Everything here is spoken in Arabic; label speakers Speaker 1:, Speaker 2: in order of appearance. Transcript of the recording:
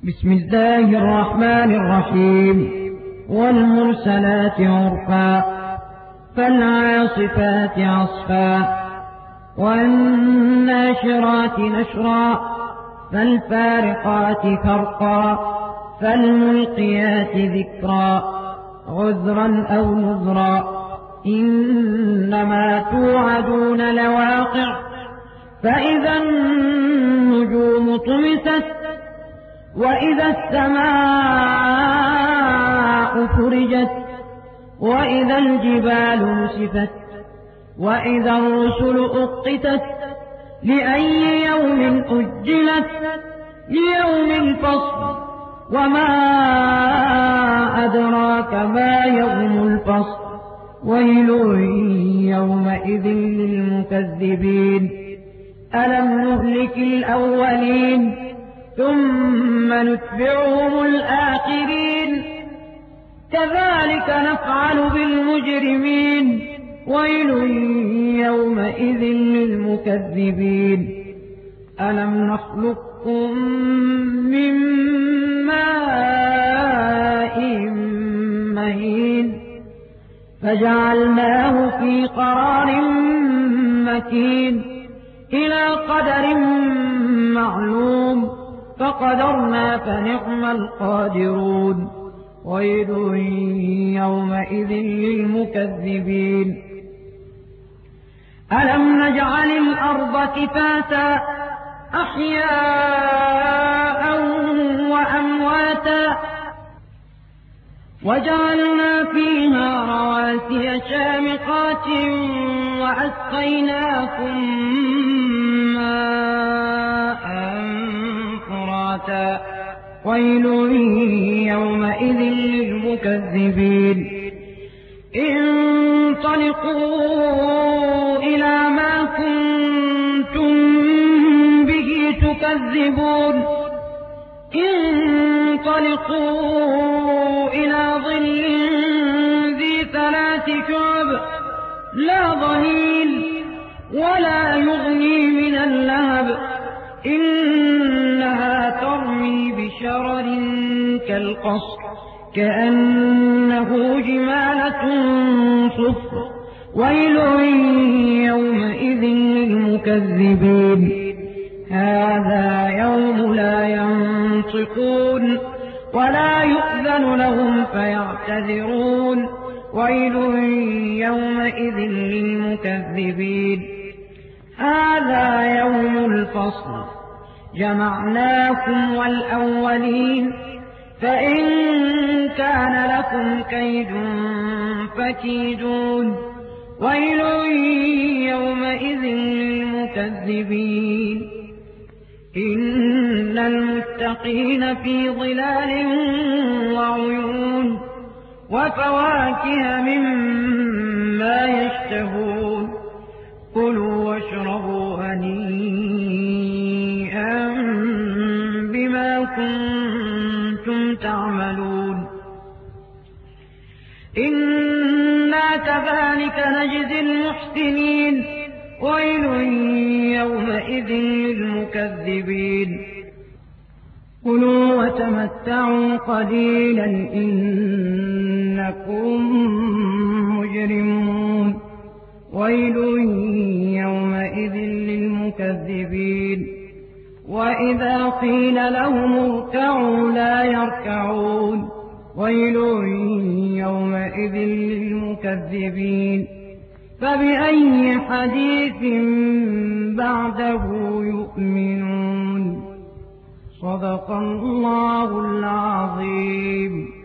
Speaker 1: بسم الله الرحمن الرحيم والمرسلات عرفا فالعاصفات عصفا والناشرات نشرا فالفارقات فرقا فالملقيات ذكرا عذرا أو نذرا إنما توعدون لواقع فإذا النجوم طمست وإذا السماء فرجت وإذا الجبال نسفت وإذا الرسل أقتت لأي يوم أجلت ليوم الفصل وما أدراك ما يوم الفصل ويل يومئذ للمكذبين ألم نهلك الأولين ثم نتبعهم الآخرين كذلك نفعل بالمجرمين ويل يومئذ للمكذبين ألم نخلقكم من ماء مهين فجعلناه في قرار مكين إلى قدر معلوم فقدرنا فنعم القادرون ويل يومئذ للمكذبين ألم نجعل الأرض كفاتا أحياء وأمواتا وجعلنا فيها رواسي شامخات وأسقيناكم ماء فراتا ويل يومئذ للمكذبين انطلقوا إلى ما كنتم به تكذبون انطلقوا إلى ظل ذي 3 شعب لا ظليل ولا يغني من اللهب إنها ترمي بشرر كالقصر كأنه جمالة صفر ويل يومئذ للمكذبين هذا يوم لا ينطقون ولا يؤذن لهم فيعتذرون ويل يومئذ للمكذبين هذا يوم الفصل جمعناكم والأولين فإن كان لكم كيد فكيدون ويل يومئذ للمكذبين إن المتقين في ظلال وعيون وفواكه مما يشتهون كلوا واشربوا هنيئا بما كنتم تعملون إنا كذلك نجزي المحسنين ويل يومئذ للمكذبين كلوا وتمتعوا قليلا إنكم مجرمون ويل يومئذ للمكذبين وإذا قيل لهم اركعوا لا يركعون ويل يومئذ للمكذبين فبأي حديث بعده يؤمنون صدق الله العظيم.